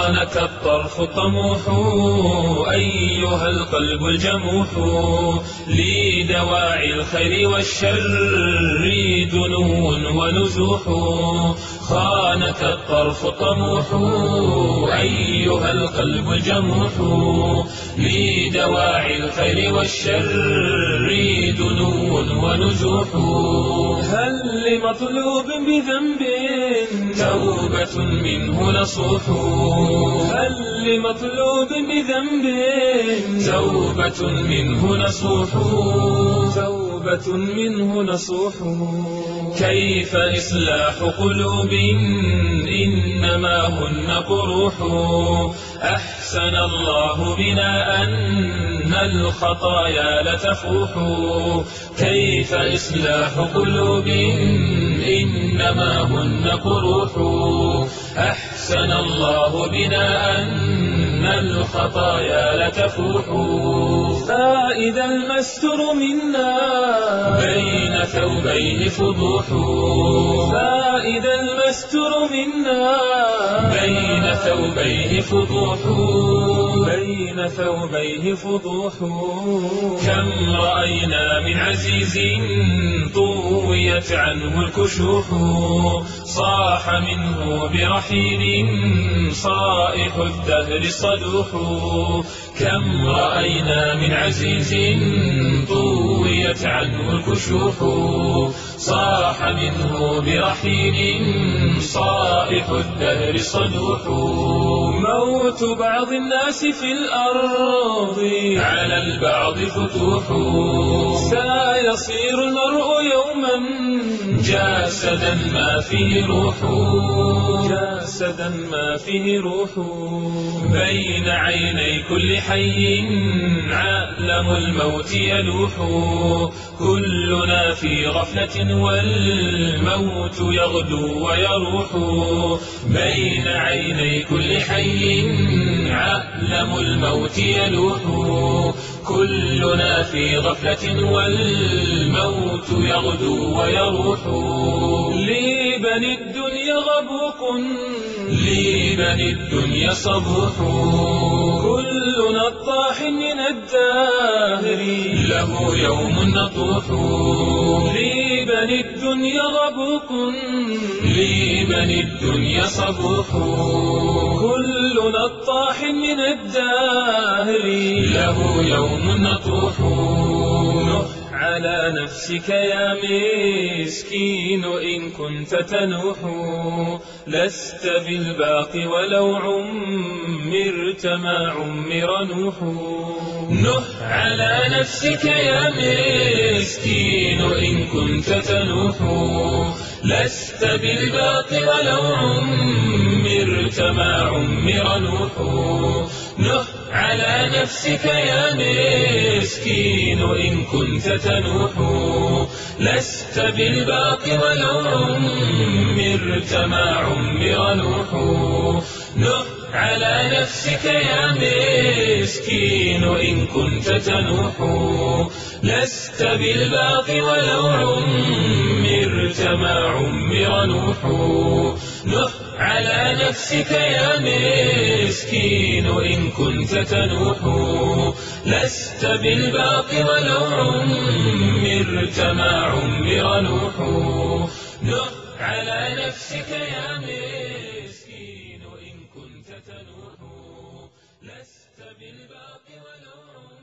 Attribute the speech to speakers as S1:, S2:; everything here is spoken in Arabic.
S1: خانك الطرف الطموح أيها القلب الجموح لدواعي الخير والشر دنو ونزوح خانك الطرف الطموح أيها القلب الجموح لدواعي الخير والشر دنو ونزوح هل لمطلوب بذنب توبة منه نصوح هل لمطلوب بذنب توبة منه نصوح توبة منه نصوح كيف إصلاح قلوب إنما هن قروح أحسن الله بنا أن الخطايا لتفوح كيف إصلاح قلوب إنما هن قروح أحسن الله بنا أن الخطايا لتفوح فإذا المستر منا بين ثوبيه فضوح فإذا المستر منا بين ثوبيه فضوح بين ثوبيه فضوح كم رأينا من عزيز طويت عنه الكشوح صاح منه برحيل صائح الدهر صدوح كم رأينا من عزيز طويت عنه الكشوح صاح منه برحيل صائح الدهر صدوح موت بعض الناس في الأرض على البعض فتوح سيصير المرء يوما جسدا ما فيه روح جسدا ما فيه روح بين عيني كل حي عالم الموت يلوح كلنا في غفلة والموت يغدو ويروح بين عيني كل حي عالم الموت يلوح كلنا في غفلة والموت يغدو ويروح لبني الدنيا غبوق لبني الدنيا صبوح كلنا الطاح من الداهر له يوم نطوح لبني الدنيا غبوق لبني الدنيا صبوح كلنا الطاح من الداهر له يوم نطوح على نفسك يا مسكين إن كنت تنوح لست بالباقي ولو عمرت ما عمر نوح نح على نفسك يا مسكين إن كنت تنوح لست بالباقي ولو عمرت ما عمر نوح نح على نفسك يا مسكين إن كنت تنوح لست بالباقي ولو عمرت ما عمر نوح نح على نفسك يا مسكين إن كنت تنوح لست بالباقي ولو عمرت ما عمر نوح نح على نفسك يا مسكين إن كنت تنوح لست بالباقي ولو عمرت ما عمر نوح نح على نفسك يا مسكين إن كنت تنوح لست بالباقي ولو